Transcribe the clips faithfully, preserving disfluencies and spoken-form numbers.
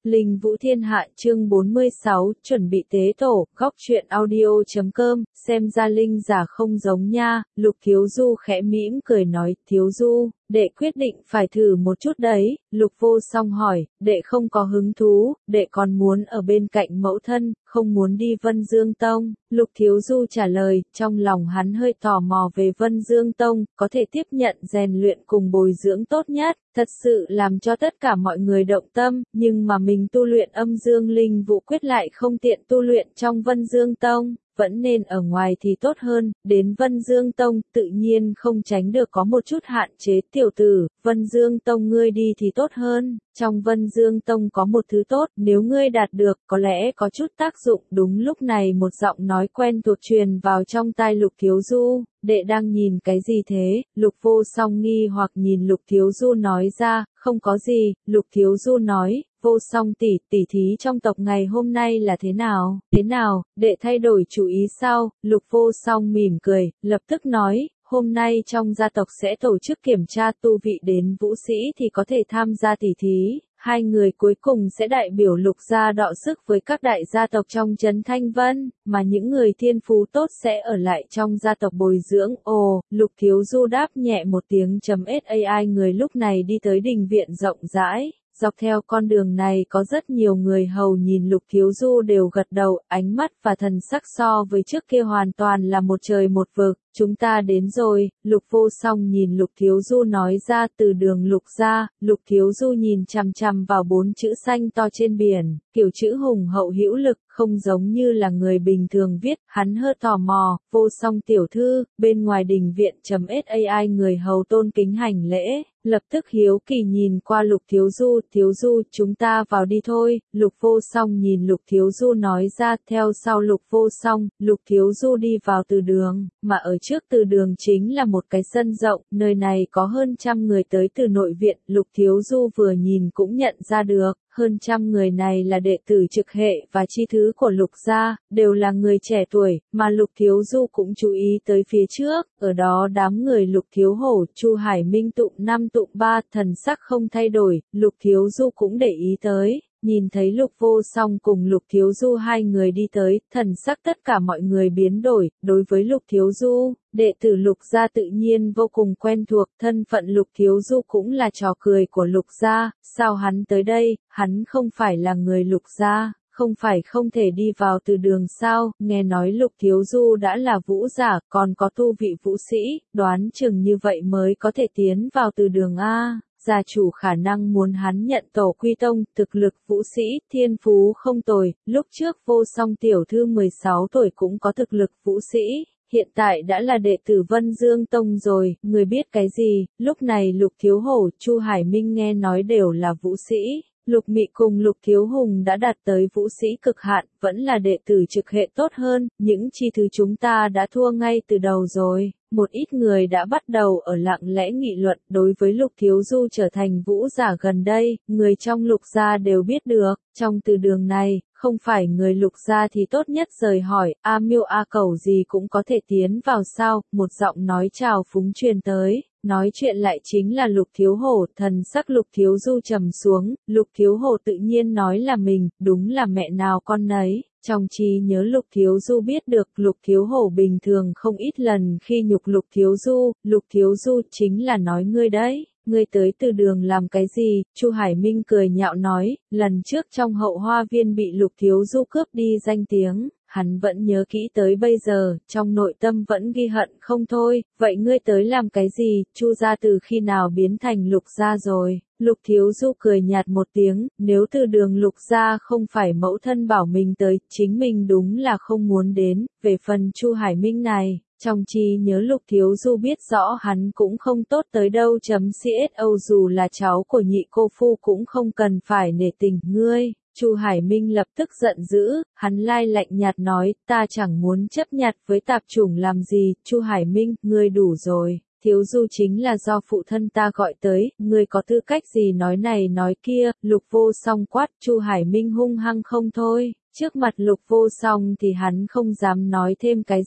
Linh Vũ Thiên Hạ chương bốn mươi sáu, chuẩn bị tế tổ, góc truyện audio.com, xem ra Linh giả không giống nha, Lục Thiếu Du khẽ mỉm cười nói, Thiếu Du, đệ quyết định phải thử một chút đấy, Lục Vô Song hỏi, đệ không có hứng thú, đệ còn muốn ở bên cạnh mẫu thân, không muốn đi Vân Dương Tông, Lục Thiếu Du trả lời, trong lòng hắn hơi tò mò về Vân Dương Tông, có thể tiếp nhận rèn luyện cùng bồi dưỡng tốt nhất, thật sự làm cho tất cả mọi người động tâm, nhưng mà mình tu luyện âm dương linh vũ quyết lại không tiện tu luyện trong Vân Dương Tông, vẫn nên ở ngoài thì tốt hơn, đến Vân Dương Tông tự nhiên không tránh được có một chút hạn chế tiểu tử, Vân Dương Tông ngươi đi thì tốt hơn, trong Vân Dương Tông có một thứ tốt, nếu ngươi đạt được có lẽ có chút tác dụng, đúng lúc này một giọng nói quen thuộc truyền vào trong tai Lục Thiếu Du, đệ đang nhìn cái gì thế, Lục Vô Song nghi hoặc nhìn Lục Thiếu Du nói ra, không có gì, Lục Thiếu Du nói, Vô Song tỷ, tỷ thí trong tộc ngày hôm nay là thế nào, thế nào, đệ thay đổi chủ ý sao, Lục Vô Song mỉm cười, lập tức nói, hôm nay trong gia tộc sẽ tổ chức kiểm tra tu vị đến vũ sĩ thì có thể tham gia tỷ thí. Hai người cuối cùng sẽ đại biểu Lục gia đọ sức với các đại gia tộc trong Trấn Thanh Vân, mà những người thiên phú tốt sẽ ở lại trong gia tộc bồi dưỡng. Ồ, Lục Thiếu Du đáp nhẹ một tiếng chấm sai người lúc này đi tới đình viện rộng rãi. Dọc theo con đường này có rất nhiều người hầu nhìn Lục Thiếu Du đều gật đầu, ánh mắt và thần sắc so với trước kia hoàn toàn là một trời một vực. Chúng ta đến rồi, Lục Vô Song nhìn Lục Thiếu Du nói ra từ đường Lục gia, Lục Thiếu Du nhìn chằm chằm vào bốn chữ xanh to trên biển, kiểu chữ hùng hậu hữu lực, không giống như là người bình thường viết, hắn hơi tò mò, Vô Song tiểu thư, bên ngoài đình viện chấm sai người hầu tôn kính hành lễ. Lập tức hiếu kỳ nhìn qua Lục Thiếu Du, Thiếu Du, chúng ta vào đi thôi, Lục Vô Song nhìn Lục Thiếu Du nói ra, theo sau Lục Vô Song, Lục Thiếu Du đi vào từ đường, mà ở trước từ đường chính là một cái sân rộng, nơi này có hơn trăm người tới từ nội viện, Lục Thiếu Du vừa nhìn cũng nhận ra được. Hơn trăm người này là đệ tử trực hệ và chi thứ của Lục gia, đều là người trẻ tuổi, mà Lục Thiếu Du cũng chú ý tới phía trước, ở đó đám người Lục Thiếu Hổ, Chu Hải Minh tụng năm tụng ba, thần sắc không thay đổi, Lục Thiếu Du cũng để ý tới. Nhìn thấy Lục Vô Song cùng Lục Thiếu Du hai người đi tới, thần sắc tất cả mọi người biến đổi, đối với Lục Thiếu Du, đệ tử Lục gia tự nhiên vô cùng quen thuộc, thân phận Lục Thiếu Du cũng là trò cười của Lục gia, sao hắn tới đây, hắn không phải là người Lục gia, không phải không thể đi vào từ đường sao, nghe nói Lục Thiếu Du đã là vũ giả, còn có tu vị vũ sĩ, đoán chừng như vậy mới có thể tiến vào từ đường A. Gia chủ khả năng muốn hắn nhận tổ quy tông, thực lực vũ sĩ, thiên phú không tồi, lúc trước Vô Song tiểu thư mười sáu tuổi cũng có thực lực vũ sĩ, hiện tại đã là đệ tử Vân Dương Tông rồi, người biết cái gì, lúc này Lục Thiếu Hổ, Chu Hải Minh nghe nói đều là vũ sĩ. Lục Mị cùng Lục Thiếu Hùng đã đạt tới vũ sĩ cực hạn, vẫn là đệ tử trực hệ tốt hơn, những chi thứ chúng ta đã thua ngay từ đầu rồi. Một ít người đã bắt đầu ở lặng lẽ nghị luận đối với Lục Thiếu Du trở thành vũ giả gần đây, người trong Lục gia đều biết được, trong từ đường này, không phải người Lục gia thì tốt nhất rời hỏi, A Miêu A Cẩu gì cũng có thể tiến vào sao, một giọng nói chào phúng truyền tới. Nói chuyện lại chính là Lục Thiếu Hổ, thần sắc Lục Thiếu Du trầm xuống, Lục Thiếu Hổ tự nhiên nói là mình, đúng là mẹ nào con nấy. Trong trí nhớ Lục Thiếu Du biết được Lục Thiếu Hổ bình thường không ít lần khi nhục Lục Thiếu Du, Lục Thiếu Du chính là nói ngươi đấy, ngươi tới từ đường làm cái gì, Chu Hải Minh cười nhạo nói, lần trước trong hậu hoa viên bị Lục Thiếu Du cướp đi danh tiếng. Hắn vẫn nhớ kỹ tới bây giờ, trong nội tâm vẫn ghi hận không thôi, vậy ngươi tới làm cái gì, Chu gia từ khi nào biến thành Lục gia rồi, Lục Thiếu Du cười nhạt một tiếng, nếu từ đường Lục gia không phải mẫu thân bảo mình tới, chính mình đúng là không muốn đến, về phần Chu Hải Minh này. Trong trí nhớ Lục Thiếu Du biết rõ hắn cũng không tốt tới đâu chấm xô dù là cháu của nhị cô phu cũng không cần phải nể tình ngươi. Chu Hải Minh lập tức giận dữ, hắn lai lạnh nhạt nói, ta chẳng muốn chấp nhặt với tạp chủng làm gì, Chu Hải Minh, ngươi đủ rồi, Thiếu Du chính là do phụ thân ta gọi tới, ngươi có tư cách gì nói này nói kia, Lục Vô Song quát, Chu Hải Minh hung hăng không thôi. Trước mặt Lục Vô Song thì hắn không dám nói thêm cái gì,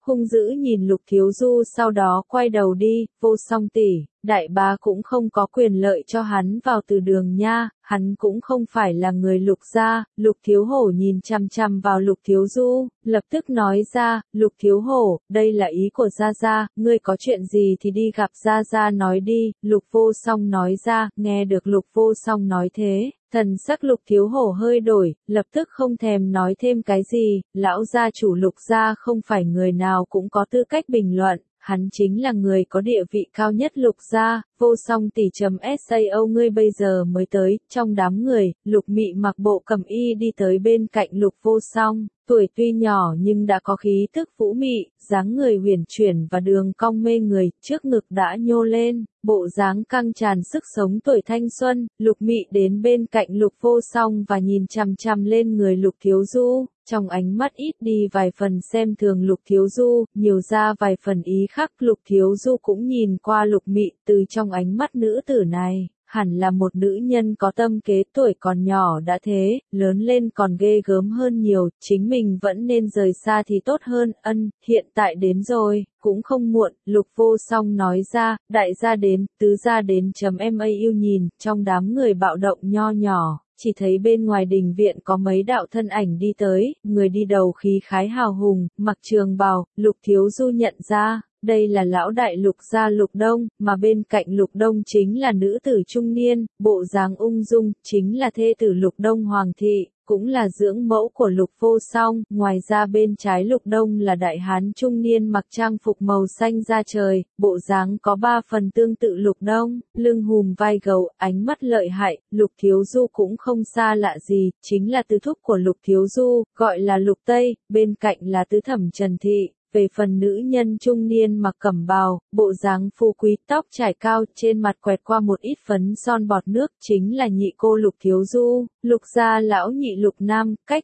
hung dữ nhìn Lục Thiếu Du sau đó quay đầu đi, Vô Song tỷ, đại bá cũng không có quyền lợi cho hắn vào từ đường nha, hắn cũng không phải là người Lục gia. Lục Thiếu Hổ nhìn chằm chằm vào Lục Thiếu Du, lập tức nói ra, Lục Thiếu Hổ, đây là ý của Gia Gia, ngươi có chuyện gì thì đi gặp Gia Gia nói đi. Lục Vô Song nói ra, nghe được Lục Vô Song nói thế, thần sắc Lục Thiếu Hổ hơi đổi, lập tức không thèm nói thêm cái gì. Lão gia chủ Lục gia không phải người nào cũng có tư cách bình luận, hắn chính là người có địa vị cao nhất Lục gia. Vô Song tỷ chấm sao ngươi bây giờ mới tới. Trong đám người, Lục Mị mặc bộ cẩm y đi tới bên cạnh Lục Vô Song, tuổi tuy nhỏ nhưng đã có khí tức vũ mị, dáng người huyền chuyển và đường cong mê người, trước ngực đã nhô lên, bộ dáng căng tràn sức sống tuổi thanh xuân. Lục Mị đến bên cạnh Lục Vô Song và nhìn chằm chằm lên người Lục Thiếu Du, trong ánh mắt ít đi vài phần xem thường Lục Thiếu Du, nhiều ra vài phần ý khác. Lục Thiếu Du cũng nhìn qua Lục Mị, từ trong ánh mắt nữ tử này, hẳn là một nữ nhân có tâm kế, tuổi còn nhỏ đã thế, lớn lên còn ghê gớm hơn nhiều, chính mình vẫn nên rời xa thì tốt hơn. Ân, hiện tại đến rồi, cũng không muộn. Lục Vô Song nói ra, đại gia đến, tứ gia đến chấm mau nhìn, trong đám người bạo động nho nhỏ, chỉ thấy bên ngoài đình viện có mấy đạo thân ảnh đi tới, người đi đầu khí khái hào hùng, mặc trường bào. Lục Thiếu Du nhận ra, đây là lão đại Lục gia Lục Đông, mà bên cạnh Lục Đông chính là nữ tử trung niên, bộ dáng ung dung, chính là thê tử Lục Đông Hoàng thị, cũng là dưỡng mẫu của Lục Vô Song. Ngoài ra bên trái Lục Đông là đại hán trung niên mặc trang phục màu xanh da trời, bộ dáng có ba phần tương tự Lục Đông, lưng hùm vai gấu, ánh mắt lợi hại. Lục Thiếu Du cũng không xa lạ gì, chính là tứ thúc của Lục Thiếu Du, gọi là Lục Tây, bên cạnh là tứ thẩm Trần Thị. Về phần nữ nhân trung niên mặc cẩm bào, bộ dáng phú quý, tóc trải cao, trên mặt quẹt qua một ít phấn son bọt nước, chính là nhị cô Lục Thiếu Du. Lục gia lão nhị Lục Nam, cách